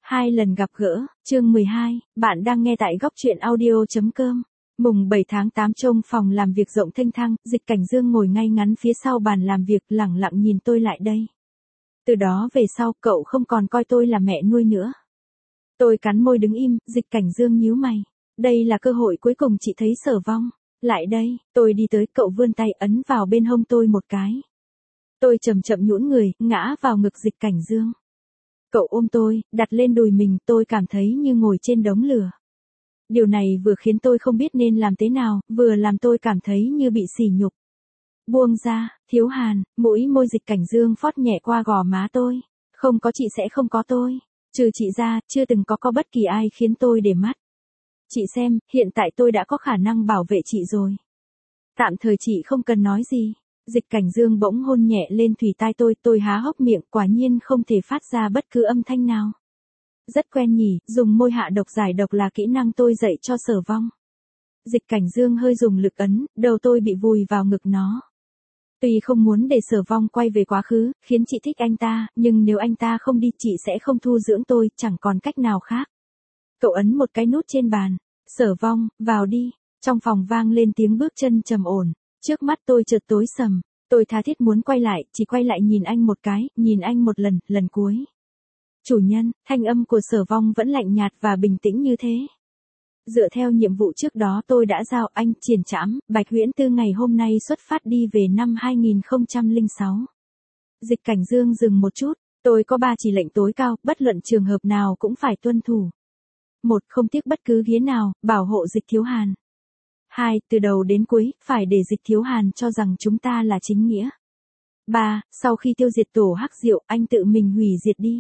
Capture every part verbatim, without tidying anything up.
Hai lần gặp gỡ, chương mười hai, bạn đang nghe tại góc truyện audio.com. Mùng bảy tháng tám trong phòng làm việc rộng thênh thang, Dịch Cảnh Dương ngồi ngay ngắn phía sau bàn làm việc lẳng lặng nhìn tôi lại đây. Từ đó về sau cậu không còn coi tôi là mẹ nuôi nữa. Tôi cắn môi đứng im, Dịch Cảnh Dương nhíu mày. Đây là cơ hội cuối cùng chị thấy Sở Vong. Lại đây, tôi đi tới, cậu vươn tay ấn vào bên hông tôi một cái. Tôi chậm chậm nhũn người, ngã vào ngực Dịch Cảnh Dương. Cậu ôm tôi, đặt lên đùi mình, tôi cảm thấy như ngồi trên đống lửa. Điều này vừa khiến tôi không biết nên làm thế nào, vừa làm tôi cảm thấy như bị sỉ nhục. Buông ra, Thiếu Hàn, mũi môi Dịch Cảnh Dương phót nhẹ qua gò má tôi. Không có chị sẽ không có tôi. Trừ chị ra, chưa từng có có bất kỳ ai khiến tôi để mắt. Chị xem, hiện tại tôi đã có khả năng bảo vệ chị rồi. Tạm thời chị không cần nói gì. Dịch Cảnh Dương bỗng hôn nhẹ lên thùy tai tôi, tôi há hốc miệng, quả nhiên không thể phát ra bất cứ âm thanh nào. Rất quen nhỉ, dùng môi hạ độc giải độc là kỹ năng tôi dạy cho Sở Vong. Dịch Cảnh Dương hơi dùng lực ấn, đầu tôi bị vùi vào ngực nó. Tuy không muốn để Sở Vong quay về quá khứ, khiến chị thích anh ta, nhưng nếu anh ta không đi chị sẽ không thu dưỡng tôi, chẳng còn cách nào khác. Cậu ấn một cái nút trên bàn. Sở Vong, vào đi. Trong phòng vang lên tiếng bước chân trầm ổn. Trước mắt tôi chợt tối sầm, tôi tha thiết muốn quay lại, chỉ quay lại nhìn anh một cái, nhìn anh một lần, lần cuối. Chủ nhân, thanh âm của Sở Vong vẫn lạnh nhạt và bình tĩnh như thế. Dựa theo nhiệm vụ trước đó tôi đã giao anh Triển Trảm, Bạch Huyễn Tư ngày hôm nay xuất phát đi về năm hai nghìn không trăm lẻ sáu. Dịch Cảnh Dương dừng một chút, tôi có ba chỉ lệnh tối cao, bất luận trường hợp nào cũng phải tuân thủ. Một, không tiếc bất cứ ghế nào, bảo hộ Dịch Thiếu Hàn. Hai, từ đầu đến cuối, phải để Dịch Thiếu Hàn cho rằng chúng ta là chính nghĩa. Ba, sau khi tiêu diệt tổ hắc diệu, anh tự mình hủy diệt đi.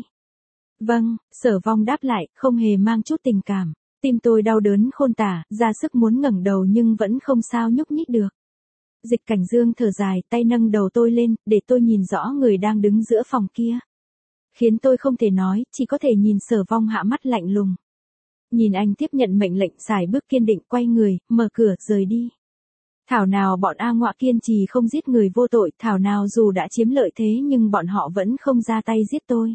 Vâng, Sở Vong đáp lại, không hề mang chút tình cảm. Tim tôi đau đớn khôn tả, ra sức muốn ngẩng đầu nhưng vẫn không sao nhúc nhích được. Dịch Cảnh Dương thở dài, tay nâng đầu tôi lên, để tôi nhìn rõ người đang đứng giữa phòng kia. Khiến tôi không thể nói, chỉ có thể nhìn Sở Vong hạ mắt lạnh lùng. Nhìn anh tiếp nhận mệnh lệnh, xài bước kiên định, quay người, mở cửa, rời đi. Thảo nào bọn A Ngọa kiên trì không giết người vô tội, thảo nào dù đã chiếm lợi thế nhưng bọn họ vẫn không ra tay giết tôi.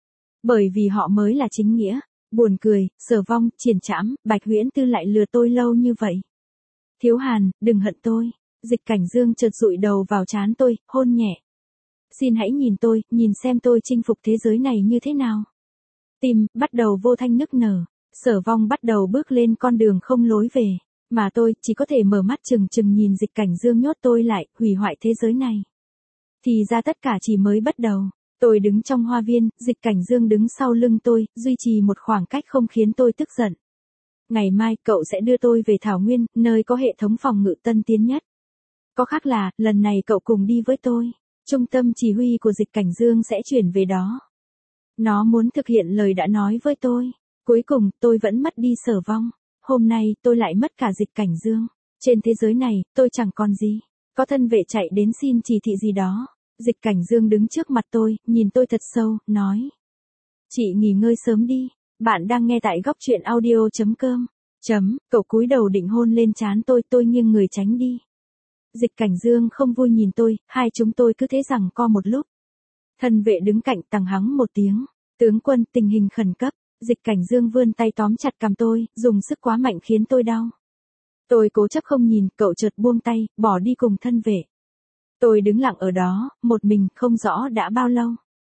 Bởi vì họ mới là chính nghĩa. Buồn cười, Sở Vong, Triển Trảm, Bạch Huyễn Tư lại lừa tôi lâu như vậy. Thiếu Hàn, đừng hận tôi. Dịch Cảnh Dương chợt dụi đầu vào trán tôi, hôn nhẹ. Xin hãy nhìn tôi, nhìn xem tôi chinh phục thế giới này như thế nào. Tim, bắt đầu vô thanh nức nở. Sở Vong bắt đầu bước lên con đường không lối về, mà tôi chỉ có thể mở mắt trừng trừng nhìn Dịch Cảnh Dương nhốt tôi lại, hủy hoại thế giới này. Thì ra tất cả chỉ mới bắt đầu. Tôi đứng trong hoa viên, Dịch Cảnh Dương đứng sau lưng tôi, duy trì một khoảng cách không khiến tôi tức giận. Ngày mai cậu sẽ đưa tôi về Thảo Nguyên, nơi có hệ thống phòng ngự tân tiến nhất. Có khác là, lần này cậu cùng đi với tôi. Trung tâm chỉ huy của Dịch Cảnh Dương sẽ chuyển về đó. Nó muốn thực hiện lời đã nói với tôi. Cuối cùng, tôi vẫn mất đi Sở Vong. Hôm nay, tôi lại mất cả Dịch Cảnh Dương. Trên thế giới này, tôi chẳng còn gì. Có thân vệ chạy đến xin chỉ thị gì đó. Dịch Cảnh Dương đứng trước mặt tôi, nhìn tôi thật sâu, nói. Chị nghỉ ngơi sớm đi. Bạn đang nghe tại góc truyện audio.com. Chấm, cậu cúi đầu định hôn lên trán tôi, tôi nghiêng người tránh đi. Dịch Cảnh Dương không vui nhìn tôi, hai chúng tôi cứ thế giằng co một lúc. Thân vệ đứng cạnh tằng hắng một tiếng. Tướng quân, tình hình khẩn cấp. Dịch Cảnh Dương vươn tay tóm chặt cằm tôi, dùng sức quá mạnh khiến tôi đau. Tôi cố chấp không nhìn, cậu chợt buông tay, bỏ đi cùng thân vệ. Tôi đứng lặng ở đó, một mình, không rõ đã bao lâu.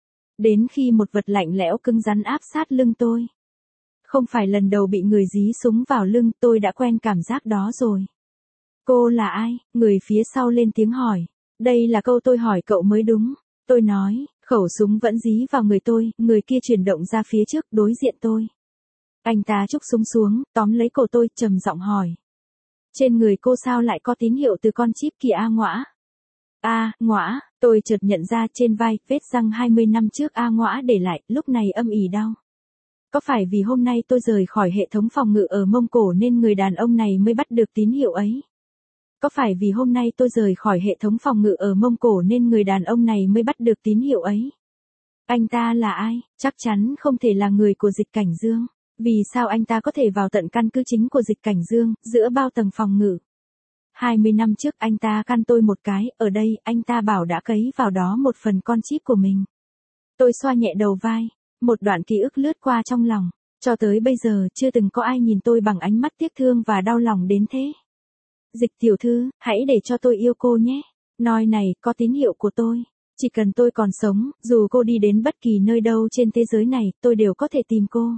Đến khi một vật lạnh lẽo cứng rắn áp sát lưng tôi. Không phải lần đầu bị người dí súng vào lưng, tôi đã quen cảm giác đó rồi. Cô là ai? Người phía sau lên tiếng hỏi. Đây là câu tôi hỏi cậu mới đúng. Tôi nói, khẩu súng vẫn dí vào người tôi, người kia chuyển động ra phía trước, đối diện tôi. Anh ta trúc súng xuống, tóm lấy cổ tôi, trầm giọng hỏi. Trên người cô sao lại có tín hiệu từ con chip kia A Ngõa? A, Ngõa, tôi chợt nhận ra trên vai, vết răng hai mươi năm trước A Ngõa để lại, lúc này âm ỉ đau. Có phải vì hôm nay tôi rời khỏi hệ thống phòng ngự ở Mông Cổ nên người đàn ông này mới bắt được tín hiệu ấy? Có phải vì hôm nay tôi rời khỏi hệ thống phòng ngự ở Mông Cổ nên người đàn ông này mới bắt được tín hiệu ấy? Anh ta là ai? Chắc chắn không thể là người của Dịch Cảnh Dương. Vì sao anh ta có thể vào tận căn cứ chính của Dịch Cảnh Dương, giữa bao tầng phòng ngự? hai mươi năm trước anh ta căn tôi một cái, ở đây, anh ta bảo đã cấy vào đó một phần con chip của mình. Tôi xoa nhẹ đầu vai. Một đoạn ký ức lướt qua trong lòng. Cho tới bây giờ chưa từng có ai nhìn tôi bằng ánh mắt tiếc thương và đau lòng đến thế. Dịch tiểu thư, hãy để cho tôi yêu cô nhé. Nói này, có tín hiệu của tôi. Chỉ cần tôi còn sống, dù cô đi đến bất kỳ nơi đâu trên thế giới này, tôi đều có thể tìm cô.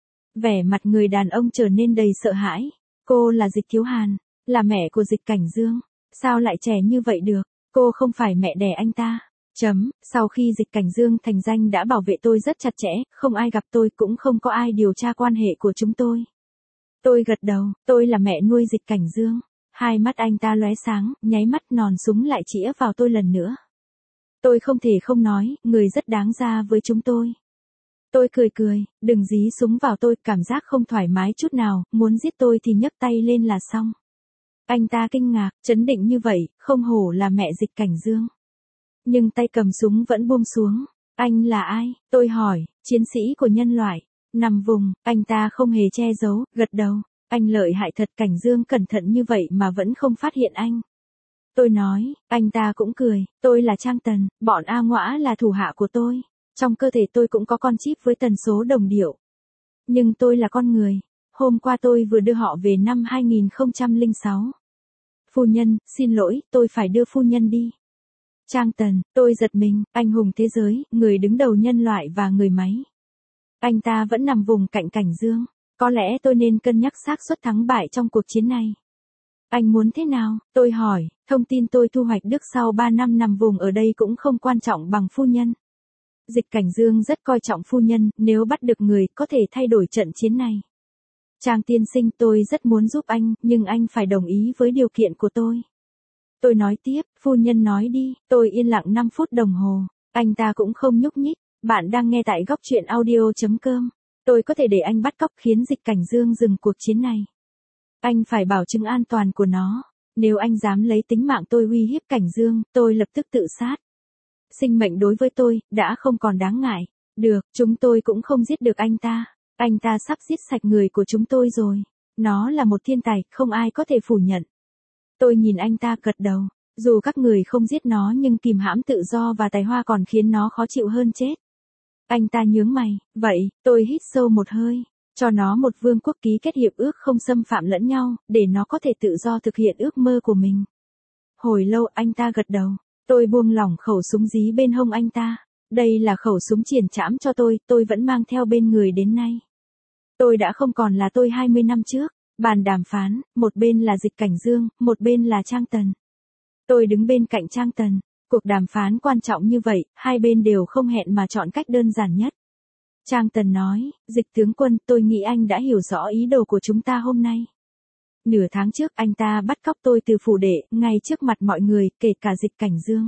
Vẻ mặt người đàn ông trở nên đầy sợ hãi. Cô là Dịch Thiếu Hàn, là mẹ của Dịch Cảnh Dương. Sao lại trẻ như vậy được? Cô không phải mẹ đẻ anh ta. Chấm, sau khi Dịch Cảnh Dương thành danh đã bảo vệ tôi rất chặt chẽ, không ai gặp tôi cũng không có ai điều tra quan hệ của chúng tôi. Tôi gật đầu, tôi là mẹ nuôi Dịch Cảnh Dương. Hai mắt anh ta lóe sáng, nháy mắt nòng súng lại chĩa vào tôi lần nữa. Tôi không thể không nói, người rất đáng ra với chúng tôi. Tôi cười cười, đừng dí súng vào tôi, cảm giác không thoải mái chút nào, muốn giết tôi thì nhấc tay lên là xong. Anh ta kinh ngạc, chấn định như vậy, không hổ là mẹ Dịch Cảnh Dương. Nhưng tay cầm súng vẫn buông xuống. Anh là ai? Tôi hỏi, chiến sĩ của nhân loại. Nằm vùng, anh ta không hề che giấu, gật đầu. Anh lợi hại thật, Cảnh Dương cẩn thận như vậy mà vẫn không phát hiện anh. Tôi nói, anh ta cũng cười, tôi là Trang Tần, bọn A Ngõa là thủ hạ của tôi. Trong cơ thể tôi cũng có con chip với tần số đồng điệu. Nhưng tôi là con người. Hôm qua tôi vừa đưa họ về năm hai nghìn không trăm lẻ sáu. Phu nhân, xin lỗi, tôi phải đưa phu nhân đi. Trang Tần, tôi giật mình, anh hùng thế giới, người đứng đầu nhân loại và người máy. Anh ta vẫn nằm vùng cạnh Cảnh Dương. Có lẽ tôi nên cân nhắc xác suất thắng bại trong cuộc chiến này. Anh muốn thế nào? Tôi hỏi, thông tin tôi thu hoạch được sau ba năm nằm vùng ở đây cũng không quan trọng bằng phu nhân. Dịch Cảnh Dương rất coi trọng phu nhân, nếu bắt được người, có thể thay đổi trận chiến này. Trang tiên sinh, tôi rất muốn giúp anh, nhưng anh phải đồng ý với điều kiện của tôi. Tôi nói tiếp, phu nhân nói đi, tôi yên lặng năm phút đồng hồ. Anh ta cũng không nhúc nhích. Bạn đang nghe tại góc truyện audio chấm com. Tôi có thể để anh bắt cóc khiến Dịch Cảnh Dương dừng cuộc chiến này. Anh phải bảo chứng an toàn của nó. Nếu anh dám lấy tính mạng tôi uy hiếp Cảnh Dương, tôi lập tức tự sát. Sinh mệnh đối với tôi, đã không còn đáng ngại. Được, chúng tôi cũng không giết được anh ta. Anh ta sắp giết sạch người của chúng tôi rồi. Nó là một thiên tài, không ai có thể phủ nhận. Tôi nhìn anh ta gật đầu. Dù các người không giết nó nhưng kìm hãm tự do và tài hoa còn khiến nó khó chịu hơn chết. Anh ta nhướng mày, vậy, tôi hít sâu một hơi. Cho nó một vương quốc ký kết hiệp ước không xâm phạm lẫn nhau, để nó có thể tự do thực hiện ước mơ của mình. Hồi lâu anh ta gật đầu. Tôi buông lỏng khẩu súng dí bên hông anh ta. Đây là khẩu súng triển trãm cho tôi, tôi vẫn mang theo bên người đến nay. Tôi đã không còn là tôi hai mươi năm trước. Bàn đàm phán, một bên là Dịch Cảnh Dương, một bên là Trang Tần. Tôi đứng bên cạnh Trang Tần. Cuộc đàm phán quan trọng như vậy, hai bên đều không hẹn mà chọn cách đơn giản nhất. Trang Tần nói, Dịch tướng quân, tôi nghĩ anh đã hiểu rõ ý đồ của chúng ta hôm nay. Nửa tháng trước anh ta bắt cóc tôi từ phủ đệ, ngay trước mặt mọi người, kể cả Dịch Cảnh Dương.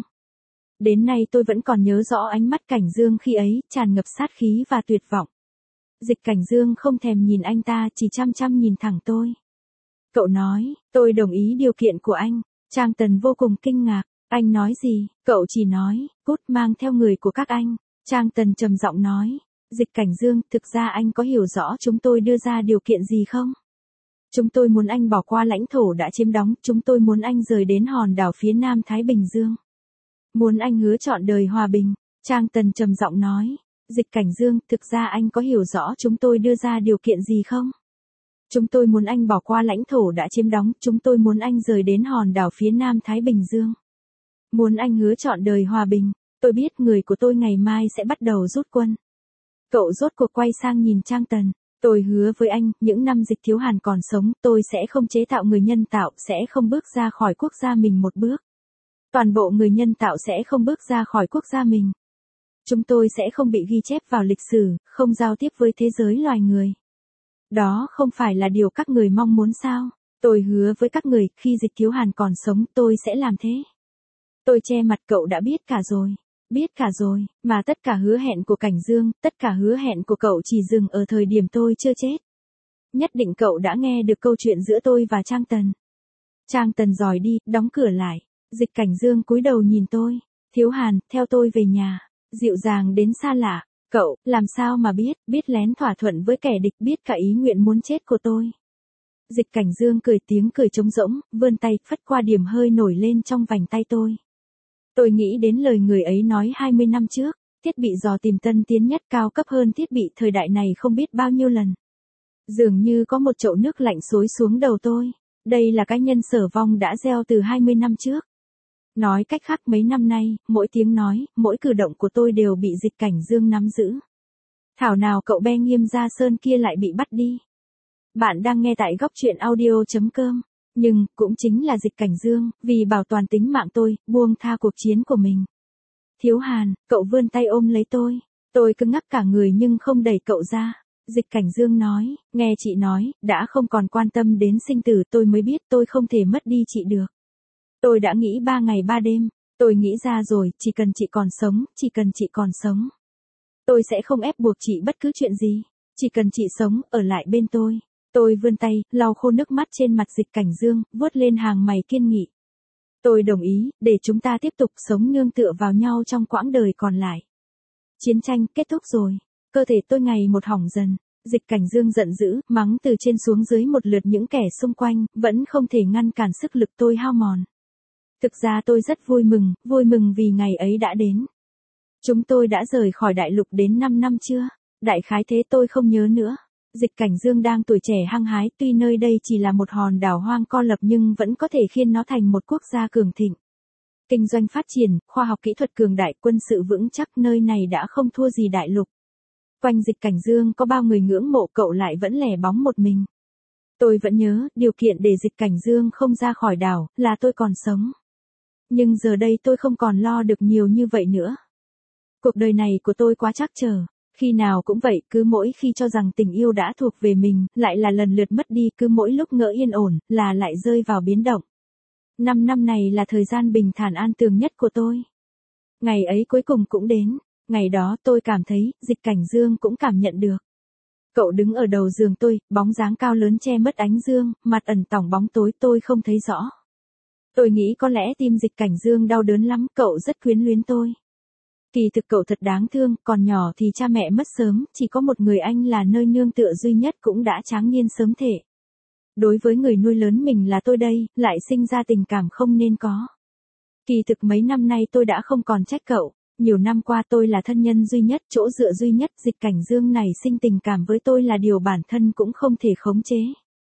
Đến nay tôi vẫn còn nhớ rõ ánh mắt Cảnh Dương khi ấy, tràn ngập sát khí và tuyệt vọng. Dịch Cảnh Dương không thèm nhìn anh ta, chỉ chăm chăm nhìn thẳng tôi. Cậu nói, tôi đồng ý điều kiện của anh. Trang Tần vô cùng kinh ngạc. Anh nói gì? Cậu chỉ nói, cút mang theo người của các anh. Trang Tần trầm giọng nói. Dịch Cảnh Dương, thực ra anh có hiểu rõ chúng tôi đưa ra điều kiện gì không? Chúng tôi muốn anh bỏ qua lãnh thổ đã chiếm đóng, chúng tôi muốn anh rời đến hòn đảo phía nam Thái Bình Dương. Muốn anh hứa trọn đời hòa bình. Trang Tần trầm giọng nói. Dịch Cảnh Dương, thực ra anh có hiểu rõ chúng tôi đưa ra điều kiện gì không? Chúng tôi muốn anh bỏ qua lãnh thổ đã chiếm đóng, chúng tôi muốn anh rời đến hòn đảo phía nam Thái Bình Dương. Muốn anh hứa trọn đời hòa bình. Tôi biết người của tôi ngày mai sẽ bắt đầu rút quân. Cậu rốt cuộc quay sang nhìn Trang Tần. Tôi hứa với anh, những năm Dịch Thiếu Hàn còn sống, tôi sẽ không chế tạo người nhân tạo, sẽ không bước ra khỏi quốc gia mình một bước. Toàn bộ người nhân tạo sẽ không bước ra khỏi quốc gia mình. Chúng tôi sẽ không bị ghi chép vào lịch sử, không giao tiếp với thế giới loài người. Đó không phải là điều các người mong muốn sao? Tôi hứa với các người, khi Dịch Thiếu Hàn còn sống, tôi sẽ làm thế. Tôi che mặt, cậu đã biết cả rồi. Biết cả rồi, mà tất cả hứa hẹn của Cảnh Dương, tất cả hứa hẹn của cậu chỉ dừng ở thời điểm tôi chưa chết. Nhất định cậu đã nghe được câu chuyện giữa tôi và Trang Tần. Trang Tần rời đi, đóng cửa lại. Dịch Cảnh Dương cúi đầu nhìn tôi. Thiếu Hàn, theo tôi về nhà. Dịu dàng đến xa lạ. Cậu, làm sao mà biết, biết lén thỏa thuận với kẻ địch, biết cả ý nguyện muốn chết của tôi. Dịch Cảnh Dương cười tiếng cười trống rỗng, vươn tay, phất qua điểm hơi nổi lên trong vành tay tôi. Tôi nghĩ đến lời người ấy nói hai mươi năm trước. thiết bị dò tìm tân tiến nhất cao cấp hơn thiết bị thời đại này không biết bao nhiêu lần. Dường như có một chậu nước lạnh xối xuống đầu tôi. Đây là cái nhân Sở Vong đã gieo từ hai mươi năm trước. Nói cách khác mấy năm nay, mỗi tiếng nói, mỗi cử động của tôi đều bị Dịch Cảnh Dương nắm giữ. Thảo nào cậu bé Nghiêm Gia Sơn kia lại bị bắt đi. Bạn đang nghe tại góc truyện audio.com. Nhưng, cũng chính là Dịch Cảnh Dương, vì bảo toàn tính mạng tôi, buông tha cuộc chiến của mình. Thiếu Hàn, cậu vươn tay ôm lấy tôi. Tôi cứng ngắc cả người nhưng không đẩy cậu ra. Dịch Cảnh Dương nói, nghe chị nói, đã không còn quan tâm đến sinh tử tôi mới biết tôi không thể mất đi chị được. Tôi đã nghĩ ba ngày ba đêm, tôi nghĩ ra rồi, chỉ cần chị còn sống, chỉ cần chị còn sống. Tôi sẽ không ép buộc chị bất cứ chuyện gì, chỉ cần chị sống, ở lại bên tôi. Tôi vươn tay, lau khô nước mắt trên mặt Dịch Cảnh Dương, vuốt lên hàng mày kiên nghị. Tôi đồng ý, để chúng ta tiếp tục sống nương tựa vào nhau trong quãng đời còn lại. Chiến tranh kết thúc rồi, cơ thể tôi ngày một hỏng dần. Dịch Cảnh Dương giận dữ, mắng từ trên xuống dưới một lượt những kẻ xung quanh, vẫn không thể ngăn cản sức lực tôi hao mòn. Thực ra tôi rất vui mừng, vui mừng vì ngày ấy đã đến. Chúng tôi đã rời khỏi đại lục đến năm năm chưa? Đại khái thế tôi không nhớ nữa. Dịch Cảnh Dương đang tuổi trẻ hăng hái, tuy nơi đây chỉ là một hòn đảo hoang co lập nhưng vẫn có thể khiến nó thành một quốc gia cường thịnh. Kinh doanh phát triển, khoa học kỹ thuật cường đại, quân sự vững chắc, nơi này đã không thua gì đại lục. Quanh Dịch Cảnh Dương có bao người ngưỡng mộ, cậu lại vẫn lẻ bóng một mình. Tôi vẫn nhớ, điều kiện để Dịch Cảnh Dương không ra khỏi đảo, là tôi còn sống. Nhưng giờ đây tôi không còn lo được nhiều như vậy nữa. Cuộc đời này của tôi quá trắc trở. Khi nào cũng vậy, cứ mỗi khi cho rằng tình yêu đã thuộc về mình, lại là lần lượt mất đi, cứ mỗi lúc ngỡ yên ổn, là lại rơi vào biến động. Năm năm này là thời gian bình thản an tường nhất của tôi. Ngày ấy cuối cùng cũng đến. Ngày đó tôi cảm thấy, Dịch Cảnh Dương cũng cảm nhận được. Cậu đứng ở đầu giường tôi, bóng dáng cao lớn che mất ánh dương, mặt ẩn tỏng bóng tối tôi không thấy rõ. Tôi nghĩ có lẽ tim Dịch Cảnh Dương đau đớn lắm, cậu rất quyến luyến tôi. Kỳ thực cậu thật đáng thương, còn nhỏ thì cha mẹ mất sớm, chỉ có một người anh là nơi nương tựa duy nhất cũng đã tráng niên sớm thể. Đối với người nuôi lớn mình là tôi đây, lại sinh ra tình cảm không nên có. Kỳ thực mấy năm nay tôi đã không còn trách cậu. Nhiều năm qua tôi là thân nhân duy nhất, chỗ dựa duy nhất, Dịch Cảnh Dương này sinh tình cảm với tôi là điều bản thân cũng không thể khống chế.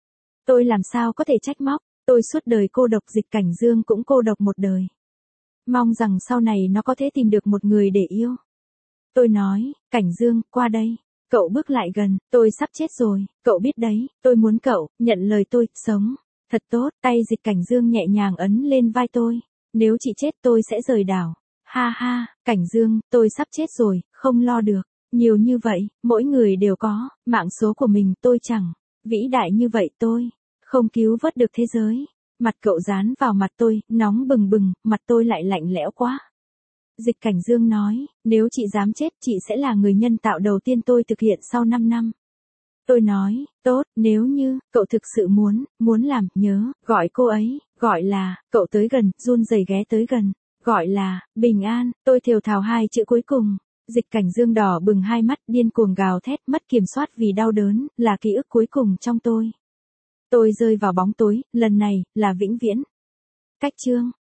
Tôi làm sao có thể trách móc, tôi suốt đời cô độc, Dịch Cảnh Dương cũng cô độc một đời. Mong rằng sau này nó có thể tìm được một người để yêu. Tôi nói, Cảnh Dương, qua đây. Cậu bước lại gần, tôi sắp chết rồi, cậu biết đấy, tôi muốn cậu, nhận lời tôi, sống. Thật tốt, tay Dịch Cảnh Dương nhẹ nhàng ấn lên vai tôi. Nếu chị chết tôi sẽ rời đảo. Ha ha, Cảnh Dương, tôi sắp chết rồi, không lo được. Nhiều như vậy, mỗi người đều có, mạng số của mình, tôi chẳng. Vĩ đại như vậy tôi, không cứu vớt được thế giới. Mặt cậu dán vào mặt tôi, nóng bừng bừng, mặt tôi lại lạnh lẽo quá. Dịch Cảnh Dương nói, nếu chị dám chết, chị sẽ là người nhân tạo đầu tiên tôi thực hiện sau năm năm. Tôi nói, tốt, nếu như, cậu thực sự muốn, muốn làm, nhớ, gọi cô ấy, gọi là, cậu tới gần, run rẩy ghé tới gần. Gọi là, bình an, tôi thều thào hai chữ cuối cùng. Dịch Cảnh Dương đỏ bừng hai mắt, điên cuồng gào thét, mất kiểm soát vì đau đớn, là ký ức cuối cùng trong tôi. Tôi rơi vào bóng tối, lần này, là vĩnh viễn. Cách chương.